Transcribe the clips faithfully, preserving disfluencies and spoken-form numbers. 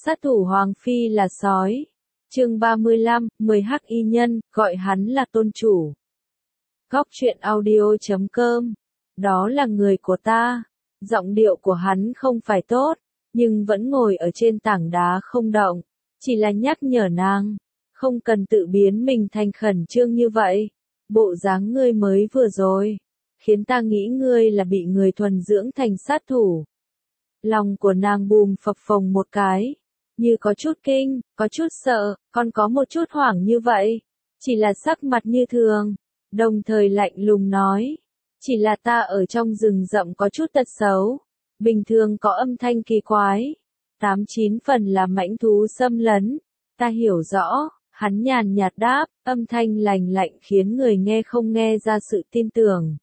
sát thủ Hoàng Phi là sói. Chương ba mươi lăm, mười hắc y nhân, gọi hắn là tôn chủ. Góc truyện audio chấm com. Đó là người của ta. Giọng điệu của hắn không phải tốt, nhưng vẫn ngồi ở trên tảng đá không động. Chỉ là nhắc nhở nàng, không cần tự biến mình thành khẩn trương như vậy. Bộ dáng ngươi mới vừa rồi, khiến ta nghĩ ngươi là bị người thuần dưỡng thành sát thủ. Lòng của nàng bùm phập phồng một cái, như có chút kinh, có chút sợ, còn có một chút hoảng như vậy. Chỉ là sắc mặt như thường, đồng thời lạnh lùng nói. Chỉ là ta ở trong rừng rậm có chút tật xấu, bình thường có âm thanh kỳ quái. Tám chín phần là mãnh thú xâm lấn, ta hiểu rõ, hắn nhàn nhạt đáp, âm thanh lành lạnh khiến người nghe không nghe ra sự tin tưởng.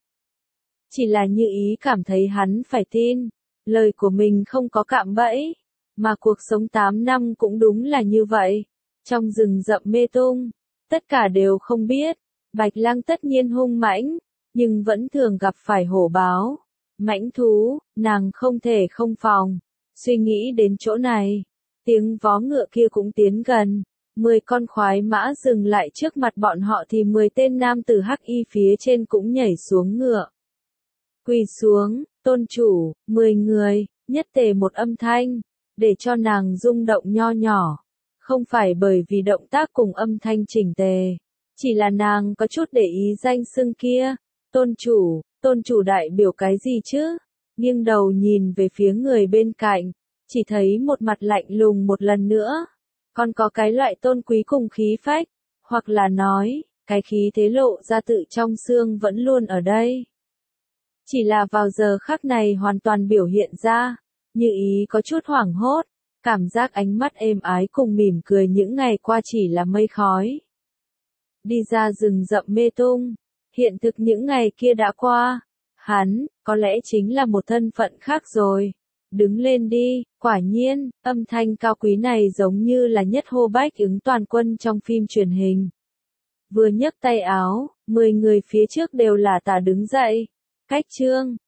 Chỉ là như ý cảm thấy hắn phải tin, lời của mình không có cạm bẫy, mà cuộc sống tám năm cũng đúng là như vậy. Trong rừng rậm mê tung, tất cả đều không biết, Bạch Lăng tất nhiên hung mãnh, nhưng vẫn thường gặp phải hổ báo, mãnh thú, nàng không thể không phòng. Suy nghĩ đến chỗ này, tiếng vó ngựa kia cũng tiến gần, mười con khoái mã dừng lại trước mặt bọn họ thì mười tên nam tử hắc y phía trên cũng nhảy xuống ngựa. Quỳ xuống, tôn chủ, mười người, nhất tề một âm thanh, để cho nàng rung động nho nhỏ, không phải bởi vì động tác cùng âm thanh chỉnh tề, chỉ là nàng có chút để ý danh xưng kia. Tôn chủ, tôn chủ đại biểu cái gì chứ? Nghiêng đầu nhìn về phía người bên cạnh, chỉ thấy một mặt lạnh lùng một lần nữa, còn có cái loại tôn quý cùng khí phách, hoặc là nói, cái khí thế lộ ra tự trong xương vẫn luôn ở đây. Chỉ là vào giờ khắc này hoàn toàn biểu hiện ra, như ý có chút hoảng hốt, cảm giác ánh mắt êm ái cùng mỉm cười những ngày qua chỉ là mây khói. Đi ra rừng rậm mê tung, hiện thực những ngày kia đã qua, hắn, có lẽ chính là một thân phận khác rồi. Đứng lên đi, quả nhiên, âm thanh cao quý này giống như là nhất hô bách ứng toàn quân trong phim truyền hình. Vừa nhấc tay áo, mười người phía trước đều là tả đứng dậy. Cách trương,